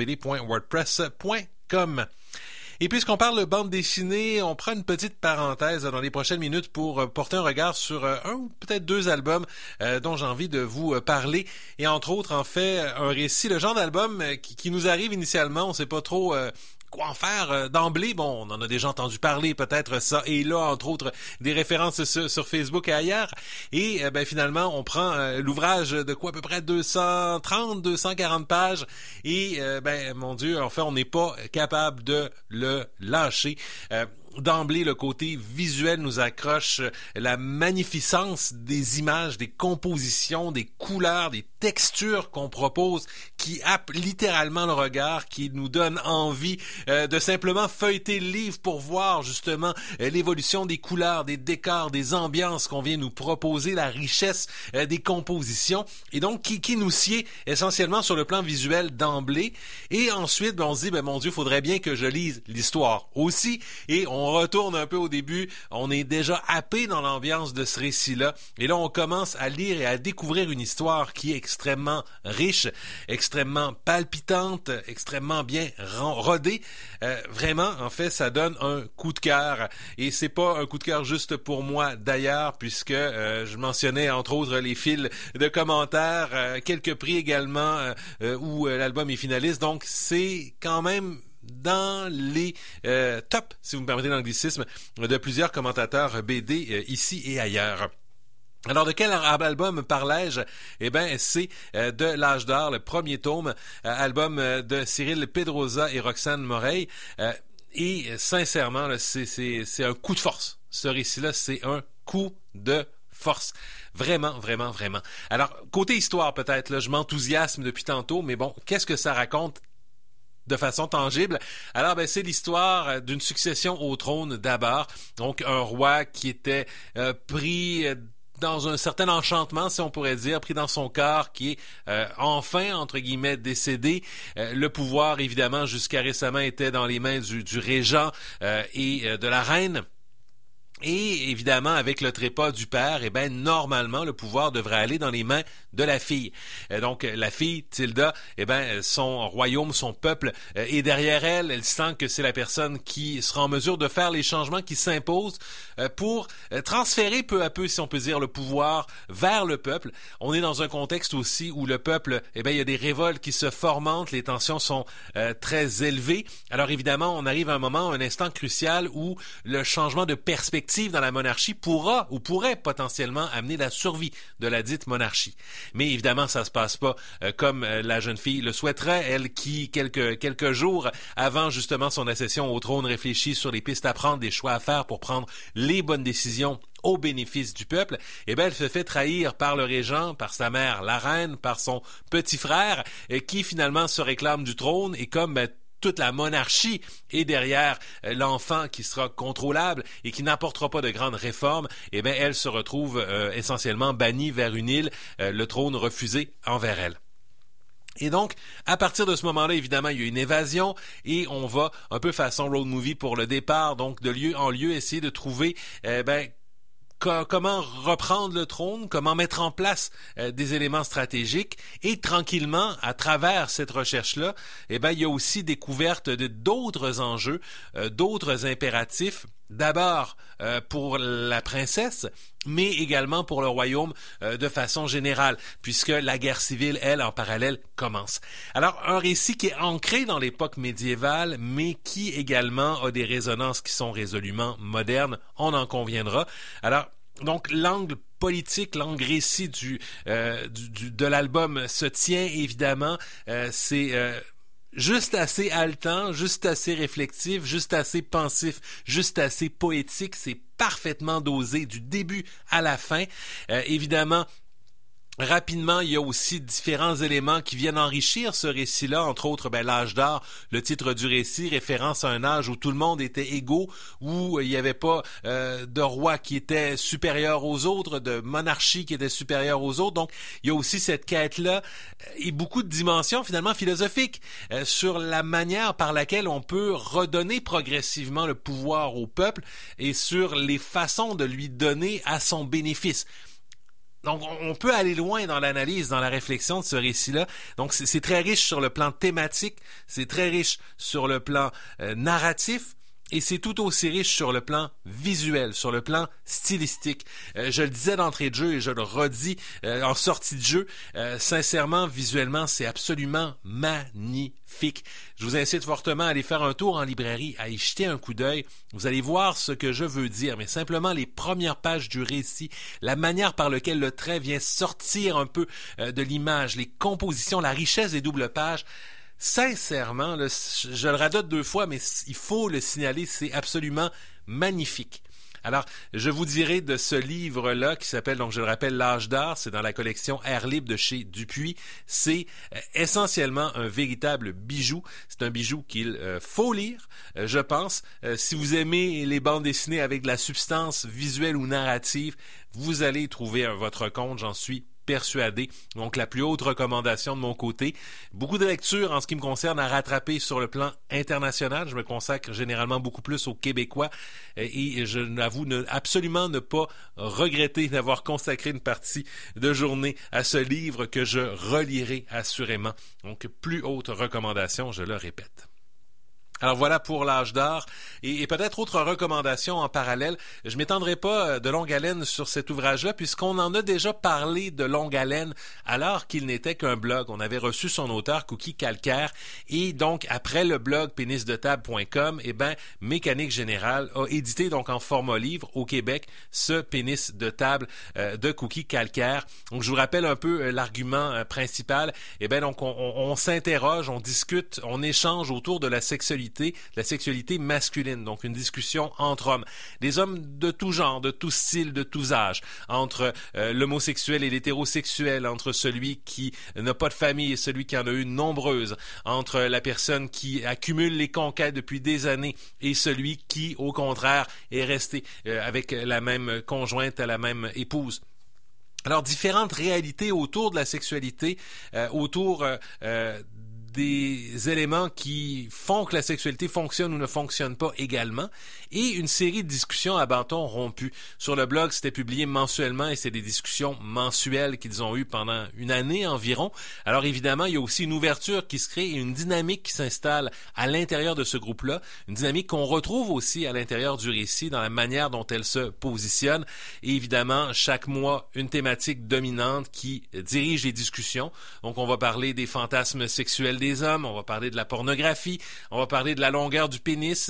lavieenbd.wordpress.com. Et puisqu'on parle bande dessinée, on prend une petite parenthèse dans les prochaines minutes pour porter un regard sur un ou peut-être deux albums dont j'ai envie de vous parler. Et entre autres, en fait, un récit, le genre d'album qui nous arrive initialement, on sait pas trop quoi en faire d'emblée. Bon, on en a déjà entendu parler, peut-être ça et là, entre autres, des références sur Facebook et ailleurs. Et finalement, on prend l'ouvrage de quoi à peu près 240 pages. Et mon Dieu, en fait, on n'est pas capable de le lâcher. D'emblée, le côté visuel nous accroche, la magnificence des images, des compositions, des couleurs, des textures qu'on propose, qui happent littéralement le regard, qui nous donne envie de simplement feuilleter le livre pour voir justement l'évolution des couleurs, des décors, des ambiances qu'on vient nous proposer, la richesse des compositions, et donc qui nous sied essentiellement sur le plan visuel d'emblée. Et ensuite, on se dit, mon Dieu, faudrait bien que je lise l'histoire aussi, et on retourne un peu au début, on est déjà happé dans l'ambiance de ce récit-là, et là on commence à lire et à découvrir une histoire qui est extrêmement riche, extrêmement extrêmement palpitante, extrêmement bien rodée. Vraiment, en fait, ça donne un coup de cœur. Et c'est pas un coup de cœur juste pour moi d'ailleurs, puisque je mentionnais entre autres les fils de commentaires, quelques prix également où l'album est finaliste. Donc, c'est quand même dans les tops, si vous me permettez l'anglicisme, de plusieurs commentateurs BD ici et ailleurs. Alors, de quel album parlais-je? Eh bien, c'est de L'Âge d'Or, le premier tome, album de Cyril Pedrosa et Roxane Morey. Et sincèrement, là, c'est un coup de force. Ce récit-là, c'est un coup de force. Vraiment, vraiment, vraiment. Alors, côté histoire peut-être, là, je m'enthousiasme depuis tantôt, mais bon, qu'est-ce que ça raconte de façon tangible? Alors, c'est l'histoire d'une succession au trône d'abord. Donc, un roi qui était pris dans un certain enchantement, si on pourrait dire, pris dans son corps, qui est enfin, entre guillemets, décédé. Le pouvoir, évidemment, jusqu'à récemment, était dans les mains du régent et de la reine. Et évidemment, avec le trépas du père, normalement, le pouvoir devrait aller dans les mains de la fille. Donc, la fille, Tilda, son royaume, son peuple est derrière elle. Elle sent que c'est la personne qui sera en mesure de faire les changements qui s'imposent pour transférer peu à peu, si on peut dire, le pouvoir vers le peuple. On est dans un contexte aussi où le peuple, il y a des révoltes qui se fomentent, les tensions sont très élevées. Alors, évidemment, on arrive à un instant crucial où le changement de perspective dans la monarchie pourra ou pourrait potentiellement amener la survie de la dite monarchie. Mais évidemment, ça se passe pas comme la jeune fille le souhaiterait, elle qui, quelques jours avant justement son accession au trône, réfléchit sur les pistes à prendre, des choix à faire pour prendre les bonnes décisions au bénéfice du peuple. Elle se fait trahir par le régent, par sa mère, la reine, par son petit frère, qui finalement se réclame du trône et comme toute la monarchie est derrière l'enfant qui sera contrôlable et qui n'apportera pas de grandes réformes, elle se retrouve essentiellement bannie vers une île, le trône refusé envers elle. Et donc, à partir de ce moment-là, évidemment, il y a une évasion et on va, un peu façon road movie pour le départ, donc de lieu en lieu, essayer de trouver comment reprendre le trône, comment mettre en place des éléments stratégiques et tranquillement, à travers cette recherche-là, il y a aussi découverte d'autres enjeux, d'autres impératifs. D'abord pour la princesse, mais également pour le royaume de façon générale, puisque la guerre civile, elle, en parallèle, commence. Alors, un récit qui est ancré dans l'époque médiévale, mais qui également a des résonances qui sont résolument modernes, on en conviendra. Alors, donc, l'angle politique, l'angle récit de l'album se tient, évidemment, c'est juste assez haletant, juste assez réflexif, juste assez pensif, juste assez poétique. C'est parfaitement dosé du début à la fin. Évidemment, rapidement, il y a aussi différents éléments qui viennent enrichir ce récit-là, entre autres l'âge d'or, le titre du récit, référence à un âge où tout le monde était égaux, où il n'y avait pas de roi qui était supérieur aux autres, de monarchie qui était supérieure aux autres. Donc, il y a aussi cette quête-là et beaucoup de dimensions finalement philosophiques sur la manière par laquelle on peut redonner progressivement le pouvoir au peuple et sur les façons de lui donner à son bénéfice. Donc, on peut aller loin dans l'analyse, dans la réflexion de ce récit-là. Donc, c'est très riche sur le plan thématique, c'est très riche sur le plan narratif, et c'est tout aussi riche sur le plan visuel, sur le plan stylistique. Je le disais d'entrée de jeu et je le redis en sortie de jeu. Sincèrement, visuellement, c'est absolument magnifique. Je vous incite fortement à aller faire un tour en librairie, à y jeter un coup d'œil. Vous allez voir ce que je veux dire, mais simplement les premières pages du récit, la manière par laquelle le trait vient sortir un peu de l'image, les compositions, la richesse des doubles pages. Sincèrement, là, je le radote 2 fois, mais il faut le signaler, c'est absolument magnifique. Alors, je vous dirai de ce livre-là qui s'appelle, donc je le rappelle, L'Âge d'Or, c'est dans la collection Air Libre de chez Dupuis. C'est essentiellement un véritable bijou. C'est un bijou qu'il faut lire, je pense. Si vous aimez les bandes dessinées avec de la substance visuelle ou narrative, vous allez trouver votre compte, j'en suis persuadé. Donc, la plus haute recommandation de mon côté. Beaucoup de lectures en ce qui me concerne à rattraper sur le plan international. Je me consacre généralement beaucoup plus aux Québécois et je n'avoue absolument ne pas regretter d'avoir consacré une partie de journée à ce livre que je relirai assurément. Donc, plus haute recommandation, je le répète. Alors voilà pour l'âge d'or et peut-être autre recommandation en parallèle. Je m'étendrai pas de longue haleine sur cet ouvrage-là puisqu'on en a déjà parlé de longue haleine alors qu'il n'était qu'un blog. On avait reçu son auteur Cookie Calcaire et donc après le blog pénisdetable.com, Mécanique Générale a édité donc en format livre au Québec ce pénis de table de Cookie Calcaire. Donc je vous rappelle un peu l'argument principal. Donc on s'interroge, on discute, on échange autour de la sexualité masculine, donc une discussion entre hommes. Des hommes de tout genre, de tout style, de tous âges, entre l'homosexuel et l'hétérosexuel, entre celui qui n'a pas de famille et celui qui en a eu nombreuses, entre la personne qui accumule les conquêtes depuis des années et celui qui, au contraire, est resté avec la même conjointe, la même épouse. Alors, différentes réalités autour de la sexualité, autour des éléments qui font que la sexualité fonctionne ou ne fonctionne pas également, et une série de discussions à bâton rompu. Sur le blog, c'était publié mensuellement et c'est des discussions mensuelles qu'ils ont eues pendant une année environ. Alors évidemment, il y a aussi une ouverture qui se crée et une dynamique qui s'installe à l'intérieur de ce groupe-là, une dynamique qu'on retrouve aussi à l'intérieur du récit dans la manière dont elle se positionne. Et évidemment, chaque mois, une thématique dominante qui dirige les discussions. Donc on va parler des fantasmes sexuels des hommes, on va parler de la pornographie, on va parler de la longueur du pénis,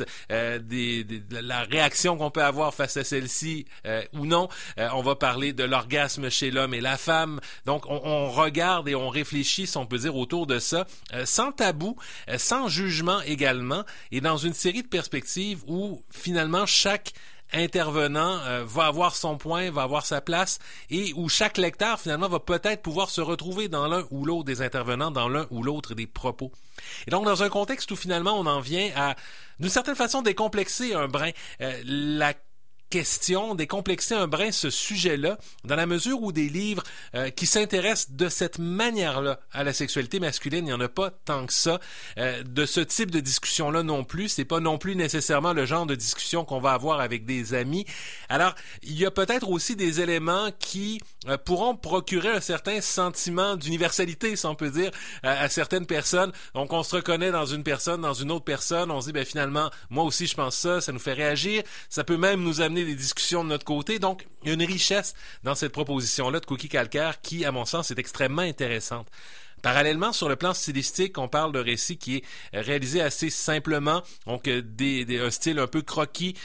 de la réaction qu'on peut avoir face à celle-ci ou non. On va parler de l'orgasme chez l'homme et la femme. Donc, on regarde et on réfléchit, si on peut dire, autour de ça, sans tabou, sans jugement également, et dans une série de perspectives où, finalement, chaque intervenant va avoir son point, va avoir sa place et où chaque lecteur finalement va peut-être pouvoir se retrouver dans l'un ou l'autre des intervenants, dans l'un ou l'autre des propos. Et donc dans un contexte où finalement on en vient à, d'une certaine façon, décomplexer un brin la question, décomplexer un brin ce sujet-là, dans la mesure où des livres qui s'intéressent de cette manière-là à la sexualité masculine, il n'y en a pas tant que ça. De ce type de discussion-là non plus, c'est pas non plus nécessairement le genre de discussion qu'on va avoir avec des amis. Alors, il y a peut-être aussi des éléments qui pourront procurer un certain sentiment d'universalité, si on peut dire, à certaines personnes. Donc, on se reconnaît dans une personne, dans une autre personne, on se dit, finalement, moi aussi je pense ça nous fait réagir, ça peut même nous amener des discussions de notre côté. Donc, il y a une richesse dans cette proposition-là de Cookie Calcaire qui, à mon sens, est extrêmement intéressante. Parallèlement, sur le plan stylistique, on parle de récit qui est réalisé assez simplement, donc un style un peu croquis.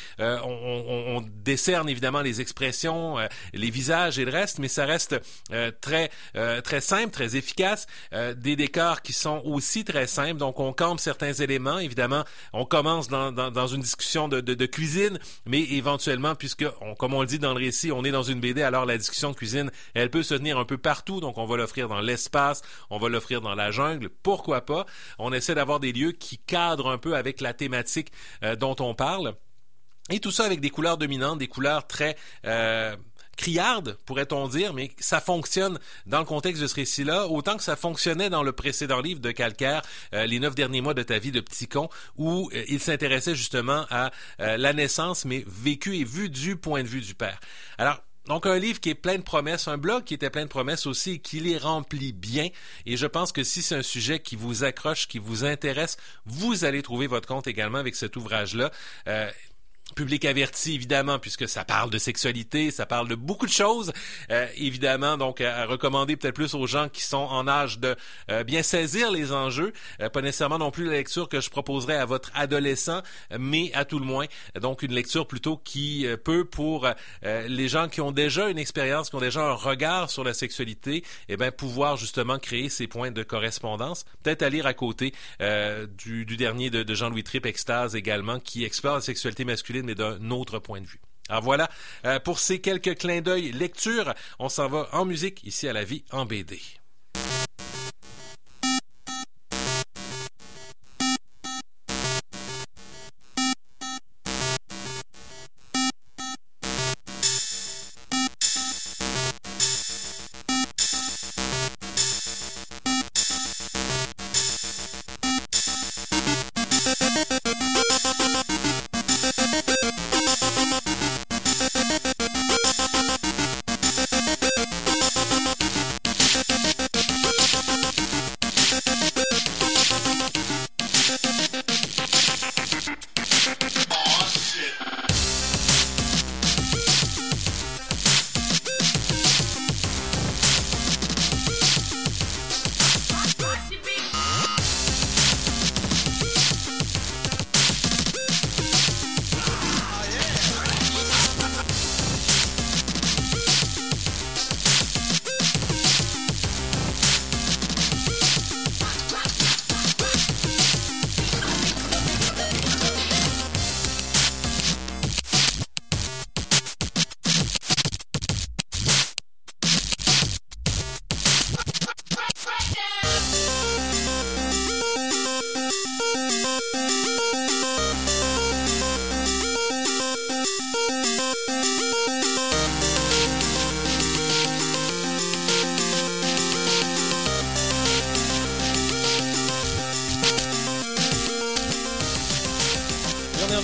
On décerne évidemment les expressions, les visages et le reste, mais ça reste très simple, très efficace. Des décors qui sont aussi très simples, donc on campe certains éléments. Évidemment, on commence dans une discussion de cuisine, mais éventuellement, comme on le dit dans le récit, on est dans une BD, alors la discussion de cuisine, elle peut se tenir un peu partout, donc on va l'offrir dans l'espace, on va l'offrir dans la jungle, pourquoi pas. On essaie d'avoir des lieux qui cadrent un peu avec la thématique dont on parle. Et tout ça avec des couleurs dominantes, des couleurs très criardes, pourrait-on dire, mais ça fonctionne dans le contexte de ce récit-là, autant que ça fonctionnait dans le précédent livre de Calcaire, Les 9 derniers mois de ta vie de petit con, où il s'intéressait justement à la naissance, mais vécue et vue du point de vue du père. Alors, donc, un livre qui est plein de promesses, un blog qui était plein de promesses aussi et qui les remplit bien. Et je pense que si c'est un sujet qui vous accroche, qui vous intéresse, vous allez trouver votre compte également avec cet ouvrage-là. Public averti, évidemment, puisque ça parle de sexualité, ça parle de beaucoup de choses, évidemment, donc à recommander peut-être plus aux gens qui sont en âge de bien saisir les enjeux, pas nécessairement non plus la lecture que je proposerais à votre adolescent, mais à tout le moins, donc une lecture plutôt qui peut, pour les gens qui ont déjà une expérience, qui ont déjà un regard sur la sexualité, pouvoir justement créer ces points de correspondance, peut-être à lire à côté du dernier de Jean-Louis Tripp, Extase également, qui explore la sexualité masculine mais d'un autre point de vue. Alors voilà, pour ces quelques clins d'œil lecture, on s'en va en musique ici à La Vie en BD.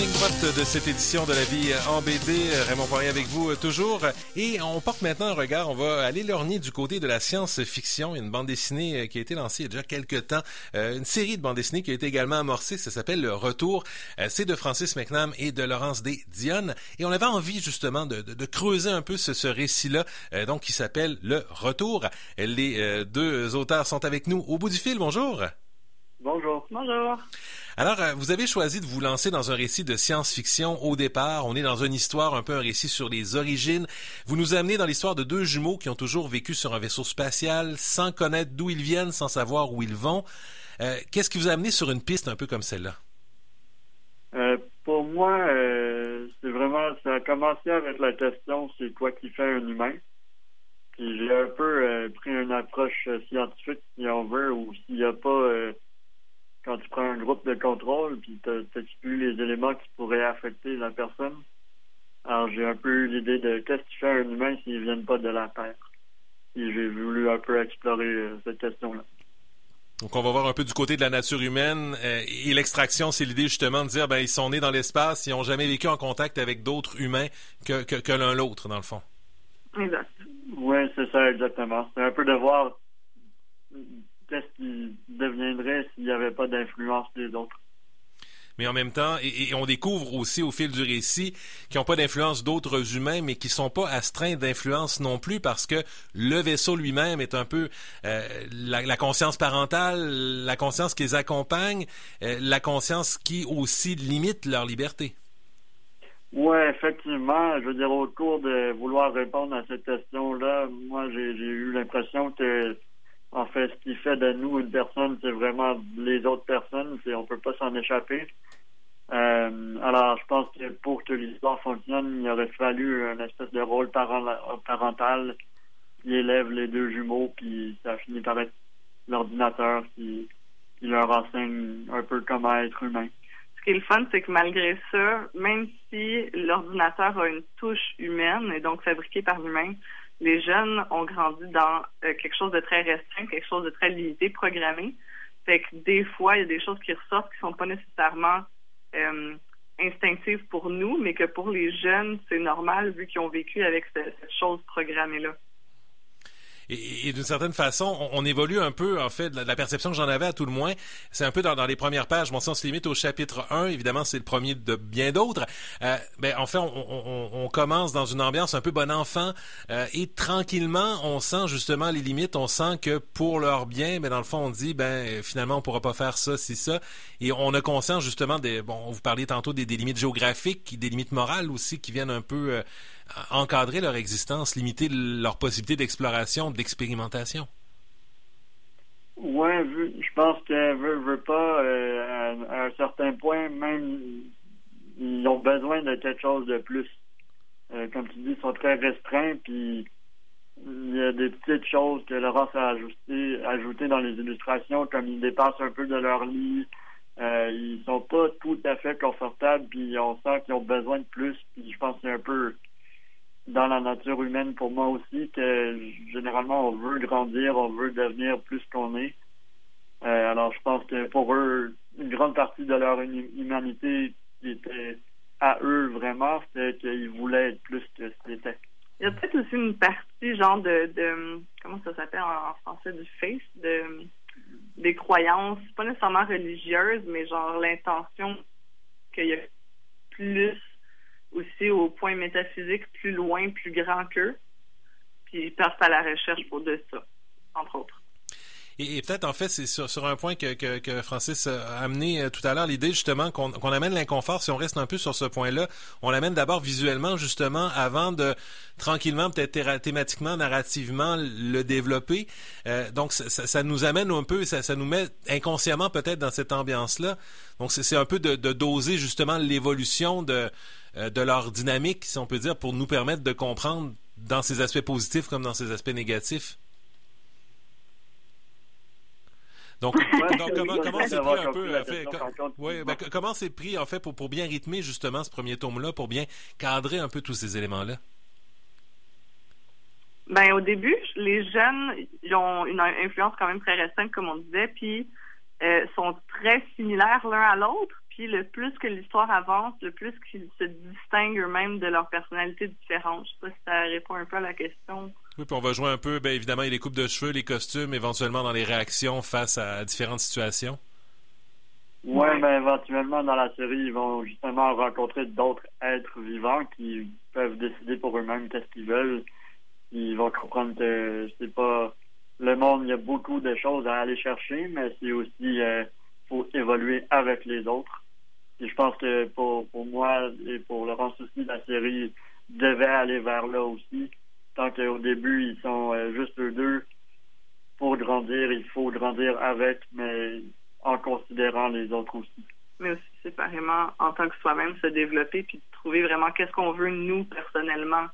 ligne droite de cette édition de la vie en BD. Raymond Poirier avec vous toujours. Et on porte maintenant un regard, on va aller lorgner du côté de la science-fiction. Il y a une bande dessinée qui a été lancée il y a déjà quelques temps. Une série de bandes dessinées qui a été également amorcée. Ça s'appelle Le Retour. C'est de Francis McNam et de Laurence D. Dionne. Et on avait envie justement de creuser un peu ce récit-là, donc qui s'appelle Le Retour. Les deux auteurs sont avec nous au bout du fil. Bonjour. Bonjour. Bonjour. Alors, vous avez choisi de vous lancer dans un récit de science-fiction au départ. On est dans une histoire, un peu un récit sur les origines. Vous nous amenez dans l'histoire de deux jumeaux qui ont toujours vécu sur un vaisseau spatial, sans connaître d'où ils viennent, sans savoir où ils vont. Qu'est-ce qui vous a amené sur une piste un peu comme celle-là? Pour moi, c'est vraiment, ça a commencé avec la question, c'est quoi qui fait un humain? Puis j'ai un peu pris une approche scientifique, si on veut, ou s'il n'y a pas... quand tu prends un groupe de contrôle, puis tu exclues les éléments qui pourraient affecter la personne. Alors, j'ai un peu eu l'idée de qu'est-ce qui fait un humain s'ils ne viennent pas de la Terre. Et j'ai voulu un peu explorer cette question-là. Donc, on va voir un peu du côté de la nature humaine. Et l'extraction, c'est l'idée justement de dire, ils sont nés dans l'espace, ils n'ont jamais vécu en contact avec d'autres humains que l'un l'autre, dans le fond. Exact. Oui, c'est ça, exactement. C'est un peu de voir qu'est-ce qui deviendrait s'il n'y avait pas d'influence des autres. Mais en même temps, et on découvre aussi au fil du récit qu'ils n'ont pas d'influence d'autres humains, mais qui ne sont pas astreints d'influence non plus, parce que le vaisseau lui-même est un peu la conscience parentale, la conscience qui les accompagne, la conscience qui aussi limite leur liberté. Oui, effectivement. Je veux dire, au cours de vouloir répondre à cette question-là, moi, j'ai eu l'impression que en fait, ce qui fait de nous une personne, c'est vraiment les autres personnes. On peut pas s'en échapper. Alors, je pense que pour que l'histoire fonctionne, il aurait fallu une espèce de rôle parental qui élève les deux jumeaux, puis ça finit par être l'ordinateur qui leur enseigne un peu comment être humain. Ce qui est le fun, c'est que malgré ça, même si l'ordinateur a une touche humaine et donc fabriqué par l'humain, les jeunes ont grandi dans quelque chose de très restreint, quelque chose de très limité, programmé. Fait que des fois, il y a des choses qui ressortent qui sont pas nécessairement instinctives pour nous, mais que pour les jeunes, c'est normal vu qu'ils ont vécu avec cette chose programmée-là. Et d'une certaine façon, on évolue un peu, en fait, la perception que j'en avais à tout le moins. C'est un peu dans les premières pages. Bon, si on se limite au chapitre 1, évidemment, c'est le premier de bien d'autres. En fait, on commence dans une ambiance un peu bon enfant et tranquillement, on sent justement les limites. On sent que pour leur bien, dans le fond, on dit, finalement, on pourra pas faire ça, ça. Et on a conscience justement vous parliez tantôt des limites géographiques, des limites morales aussi qui viennent un peu encadrer leur existence, limiter leur possibilité d'exploration, d'expérimentation. Oui, je pense que veut pas, à un certain point, même ils ont besoin de quelque chose de plus. Comme tu dis, ils sont très restreints, puis il y a des petites choses que Laurence a ajoutées dans les illustrations, comme ils dépassent un peu de leur lit, ils sont pas tout à fait confortables, puis on sent qu'ils ont besoin de plus, puis je pense que c'est un peu dans la nature humaine pour moi aussi, que généralement on veut grandir, on veut devenir plus qu'on est. Alors je pense que pour eux, une grande partie de leur humanité qui était à eux vraiment, c'était qu'ils voulaient être plus que ce qu'ils étaient. Il y a peut-être aussi une partie genre de comment ça s'appelle en français, du faith, des croyances, pas nécessairement religieuses, mais genre l'intention qu'il y a plus aussi au point métaphysique, plus loin, plus grand qu'eux, puis ils partent à la recherche pour de ça, entre autres. Et peut-être, en fait, c'est sur un point que Francis a amené tout à l'heure, l'idée justement qu'on amène l'inconfort, si on reste un peu sur ce point-là, on l'amène d'abord visuellement, justement, avant de tranquillement, peut-être thématiquement, narrativement, le développer. Donc, ça nous amène un peu, ça nous met inconsciemment peut-être dans cette ambiance-là. Donc, c'est un peu de doser justement l'évolution de leur dynamique, si on peut dire, pour nous permettre de comprendre dans ses aspects positifs comme dans ses aspects négatifs. Donc comment c'est pris un peu, comment c'est pris en fait pour bien rythmer justement ce premier tome-là, pour bien cadrer un peu tous ces éléments-là? Au début, les jeunes, ils ont une influence quand même très restreinte, comme on disait, puis sont très similaires l'un à l'autre. Puis le plus que l'histoire avance, le plus qu'ils se distinguent eux-mêmes de leur personnalité différente. Je sais pas si ça répond un peu à la question. Oui, puis on va jouer un peu, bien évidemment, les coupes de cheveux, les costumes, éventuellement dans les réactions face à différentes situations. Oui, mais éventuellement, dans la série, ils vont justement rencontrer d'autres êtres vivants qui peuvent décider pour eux-mêmes qu'est-ce qu'ils veulent. Ils vont comprendre que c'est pas... Le monde, il y a beaucoup de choses à aller chercher, mais c'est aussi... faut évoluer avec les autres. Et je pense que pour moi et pour Laurence aussi, la série devait aller vers là aussi. Tant qu'au début, ils sont juste eux deux. Pour grandir, il faut grandir avec, mais en considérant les autres aussi. Mais aussi séparément, en tant que soi-même, se développer puis trouver vraiment qu'est-ce qu'on veut, nous, personnellement,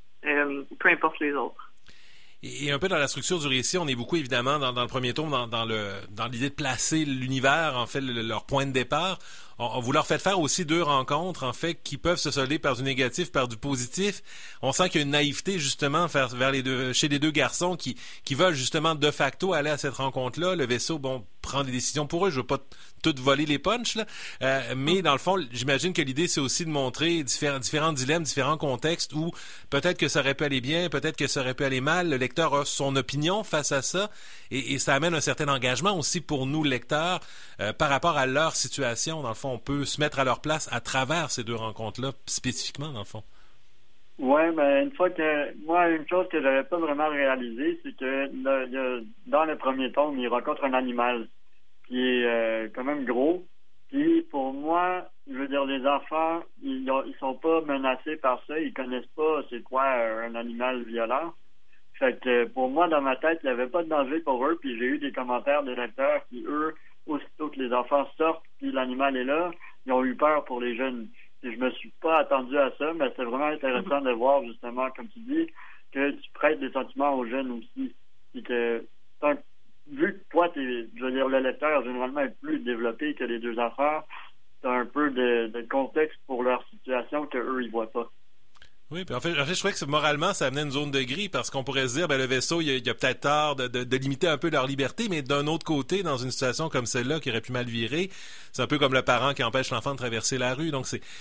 peu importe les autres. Et un peu dans la structure du récit, on est beaucoup évidemment dans le premier tome dans l'idée de placer l'univers, en fait, leur point de départ. Vous leur faites faire aussi 2 rencontres, en fait, qui peuvent se solder par du négatif, par du positif. On sent qu'il y a une naïveté, justement, chez les 2 garçons qui veulent, justement, de facto aller à cette rencontre-là. Le vaisseau, prend des décisions pour eux. Je veux pas tout voler les punchs, là. Mais, dans le fond, j'imagine que l'idée, c'est aussi de montrer différents dilemmes, différents contextes où peut-être que ça aurait pu aller bien, peut-être que ça aurait pu aller mal. Le lecteur a son opinion face à ça. Et ça amène un certain engagement aussi pour nous, lecteurs, par rapport à leur situation. Dans le fond, on peut se mettre à leur place à travers ces 2 rencontres-là, spécifiquement, dans le fond. Oui, mais une chose que j'avais pas vraiment réalisée, c'est que dans le premier tome, il rencontre un animal qui est quand même gros. Puis pour moi, je veux dire, les enfants, ils sont pas menacés par ça, ils connaissent pas c'est quoi un animal violent. Fait que pour moi, dans ma tête, il n'y avait pas de danger pour eux, puis j'ai eu des commentaires des lecteurs qui, eux, aussitôt que les enfants sortent, puis l'animal est là, ils ont eu peur pour les jeunes. Et je me suis pas attendu à ça, mais c'est vraiment intéressant de voir, justement, comme tu dis, que tu prêtes des sentiments aux jeunes aussi. Puis que, vu que toi, je veux dire, le lecteur, généralement, est plus développé que les 2 enfants, tu as un peu de contexte pour leur situation qu'eux, ils voient pas. Oui, puis en fait, je trouvais que moralement, ça amenait une zone de gris parce qu'on pourrait se dire, le vaisseau, il y a peut-être tort de limiter un peu leur liberté, mais d'un autre côté, dans une situation comme celle-là qui aurait pu mal virer, c'est un peu comme le parent qui empêche l'enfant de traverser la rue. Donc,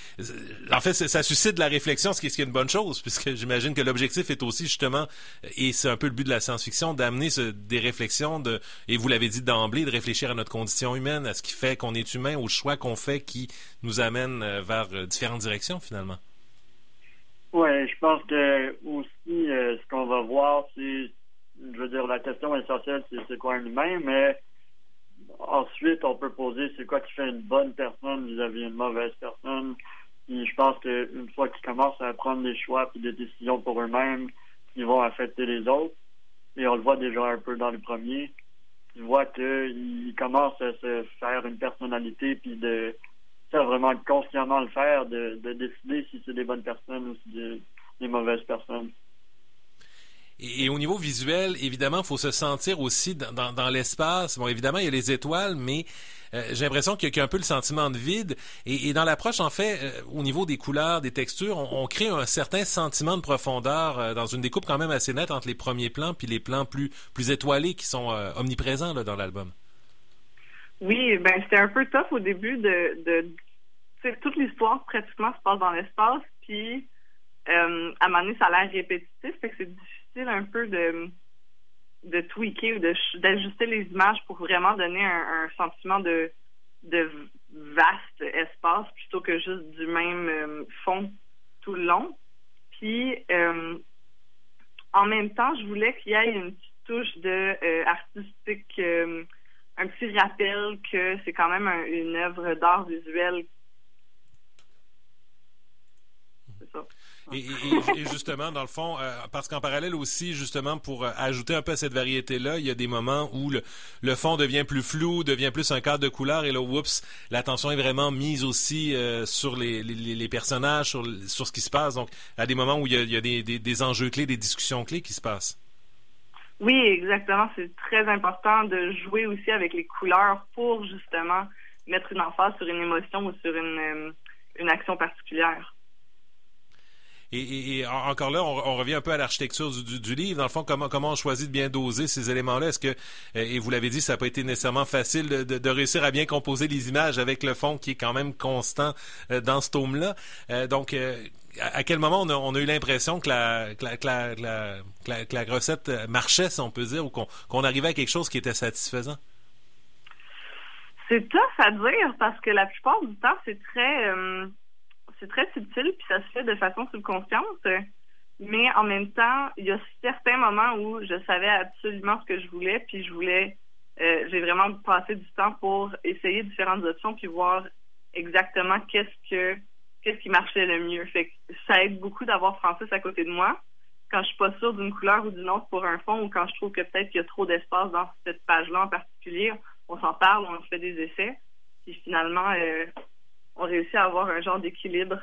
ça suscite de la réflexion, ce qui est une bonne chose, puisque j'imagine que l'objectif est aussi justement, et c'est un peu le but de la science-fiction, d'amener des réflexions et vous l'avez dit d'emblée, de réfléchir à notre condition humaine, à ce qui fait qu'on est humain, aux choix qu'on fait qui nous amènent vers différentes directions, finalement. Oui, je pense que aussi ce qu'on va voir, c'est, je veux dire, la question essentielle, c'est quoi un humain, mais ensuite on peut poser c'est quoi qui fait une bonne personne vis-à-vis d'une mauvaise personne. Puis je pense qu'une fois qu'ils commencent à prendre des choix et des décisions pour eux-mêmes, ils vont affecter les autres. Et on le voit déjà un peu dans le premier. Tu vois qu'ils commencent à se faire une personnalité puis de vraiment consciemment le faire, de décider si c'est des bonnes personnes ou si des mauvaises personnes. Et au niveau visuel, évidemment, il faut se sentir aussi dans l'espace. Bon, évidemment, il y a les étoiles, mais j'ai l'impression qu'il y a un peu le sentiment de vide. Et dans l'approche, en fait, au niveau des couleurs, des textures, on crée un certain sentiment de profondeur dans une découpe quand même assez nette entre les premiers plans puis les plans plus étoilés qui sont omniprésents là, dans l'album. Oui, c'était un peu tough au début de toute l'histoire pratiquement se passe dans l'espace, puis à un moment donné, ça a l'air répétitif, fait que c'est difficile un peu de tweaker ou d'ajuster les images pour vraiment donner un sentiment de vaste espace plutôt que juste du même fond tout le long. Puis en même temps, je voulais qu'il y ait une petite touche de artistique, un petit rappel que c'est quand même une œuvre d'art visuel. C'est ça. Et justement, dans le fond, parce qu'en parallèle aussi, justement, pour ajouter un peu à cette variété-là, il y a des moments où le fond devient plus flou, devient plus un cadre de couleur, et là, oups, l'attention est vraiment mise aussi sur les personnages, sur ce qui se passe. Donc, à des moments où il y a des enjeux clés, des discussions clés qui se passent. Oui, exactement. C'est très important de jouer aussi avec les couleurs pour, justement, mettre une emphase sur une émotion ou sur une action particulière. Et encore là, on revient un peu à l'architecture du livre. Dans le fond, comment on choisit de bien doser ces éléments-là? Est-ce que, et vous l'avez dit, ça n'a pas été nécessairement facile de réussir à bien composer les images avec le fond qui est quand même constant dans ce tome-là. Donc, à quel moment on a eu l'impression que la recette marchait, si on peut dire, ou qu'on arrivait à quelque chose qui était satisfaisant? C'est tough à dire parce que la plupart du temps, c'est très subtil puis ça se fait de façon subconsciente. Mais en même temps, il y a certains moments où je savais absolument ce que je voulais puis j'ai vraiment passé du temps pour essayer différentes options puis voir exactement qu'est-ce qui marchait le mieux. Fait que ça aide beaucoup d'avoir Francis à côté de moi. Quand je suis pas sûre d'une couleur ou d'une autre pour un fond ou quand je trouve que peut-être qu'il y a trop d'espace dans cette page-là en particulier, on s'en parle, on fait des essais. Puis finalement, on réussit à avoir un genre d'équilibre.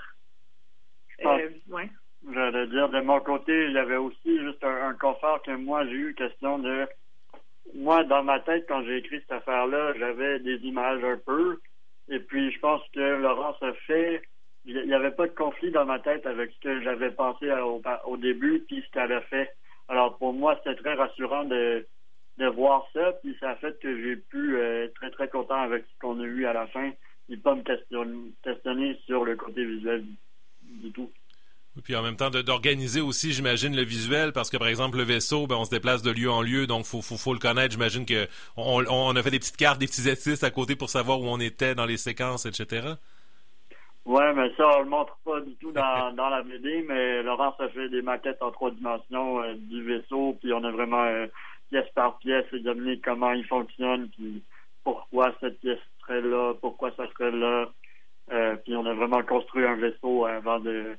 Ouais. J'allais dire, de mon côté, il y avait aussi juste un confort que moi, j'ai eu question de... Moi, dans ma tête, quand j'ai écrit cette affaire-là, j'avais des images un peu. Et puis, je pense que Laurence a fait... Il n'y avait pas de conflit dans ma tête avec ce que j'avais pensé au début puis ce qu'elle a fait. Alors, pour moi, c'était très rassurant de voir ça. Puis, ça a fait que j'ai pu être très, très content avec ce qu'on a eu à la fin. Et pas me questionner sur le côté visuel du tout. Et puis en même temps d'organiser aussi, j'imagine, le visuel, parce que par exemple le vaisseau, on se déplace de lieu en lieu, donc faut le connaître. J'imagine que on a fait des petites cartes, des petits exercices à côté pour savoir où on était dans les séquences, etc. Ouais, mais ça on le montre pas du tout dans la BD, mais Laurence a fait des maquettes en 3 dimensions du vaisseau, puis on a vraiment pièce par pièce examiné comment il fonctionne, puis pourquoi cette pièce serait là, pourquoi ça serait là, puis on a vraiment construit un vaisseau avant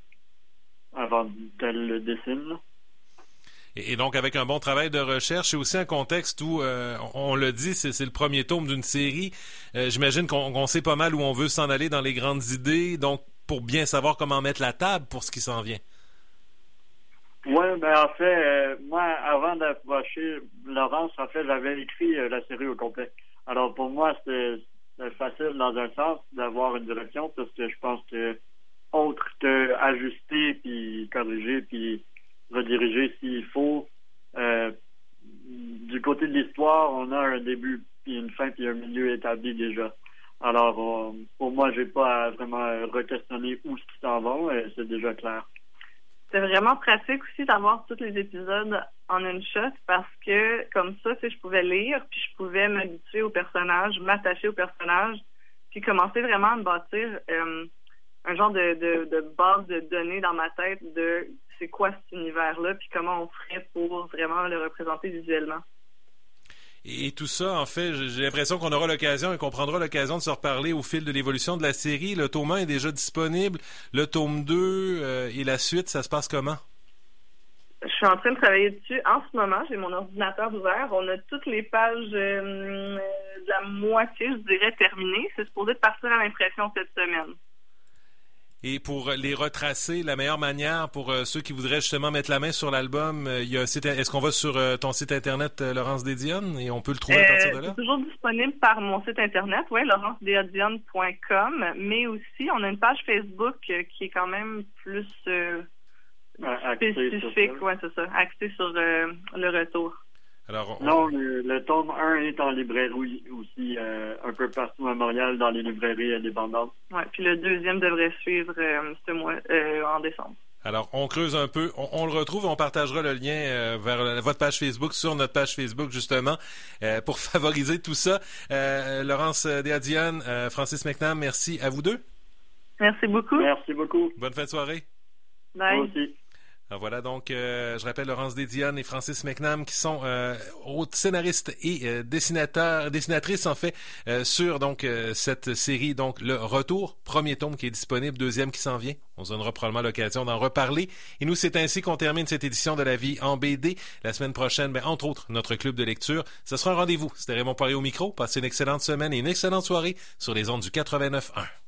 qu'elle le dessine. Et donc, avec un bon travail de recherche, c'est aussi un contexte où, on l'a dit, c'est le premier tome d'une série. J'imagine qu'on sait pas mal où on veut s'en aller dans les grandes idées, donc pour bien savoir comment mettre la table pour ce qui s'en vient. Oui, ben en fait, moi, avant d'approcher Laurence, en fait, j'avais écrit la série au complet. Alors, pour moi, c'était facile dans un sens d'avoir une direction, parce que je pense que autre que ajuster, puis corriger, puis rediriger s'il faut. Du côté de l'histoire, on a un début, puis une fin, puis un milieu établi déjà. Alors, pour moi, j'ai pas à vraiment re-questionner où ce qui s'en va, c'est déjà clair. C'est vraiment pratique aussi d'avoir tous les épisodes en une shot parce que, comme ça, tu sais, je pouvais lire, puis je pouvais m'habituer au personnage, m'attacher au personnage, puis commencer vraiment à me bâtir un genre de base de données dans ma tête de c'est quoi cet univers-là, puis comment on ferait pour vraiment le représenter visuellement. Et tout ça, en fait, j'ai l'impression qu'on aura l'occasion et qu'on prendra l'occasion de se reparler au fil de l'évolution de la série. Le tome 1 est déjà disponible. Le tome 2 et la suite, ça se passe comment? Je suis en train de travailler dessus en ce moment. J'ai mon ordinateur ouvert. On a toutes les pages de la moitié, je dirais, terminées. C'est supposé de partir à l'impression cette semaine. Et pour les retracer, la meilleure manière pour ceux qui voudraient justement mettre la main sur l'album, il y a un site. Est-ce qu'on va sur ton site internet Laurence Desdionnes et on peut le trouver à partir de là? C'est toujours disponible par mon site internet, oui, laurencedesdionnes.com, mais aussi on a une page Facebook qui est quand même plus spécifique, ouais, c'est ça, axée sur le retour. Alors, non, le tome 1 est en librairie aussi, un peu partout à Montréal, dans les librairies indépendantes. Oui, puis le deuxième devrait suivre ce mois, en décembre. Alors, on creuse un peu, on le retrouve, on partagera le lien vers votre page Facebook, sur notre page Facebook, justement, pour favoriser tout ça. Laurence Desdionnes, Francis McNam, merci à vous deux. Merci beaucoup. Merci beaucoup. Bonne fin de soirée. Bye. Moi aussi. Alors voilà donc, je rappelle Laurence Desdionnes et Francis McNam qui sont scénaristes et dessinatrices en fait sur donc cette série, donc le Retour, premier tome qui est disponible, deuxième qui s'en vient. On se donnera probablement l'occasion d'en reparler. Et nous, c'est ainsi qu'on termine cette édition de La Vie en BD. La semaine prochaine, entre autres, notre club de lecture. Ce sera un rendez-vous. C'était Raymond Poirier au micro. Passez une excellente semaine et une excellente soirée sur les ondes du 89.1.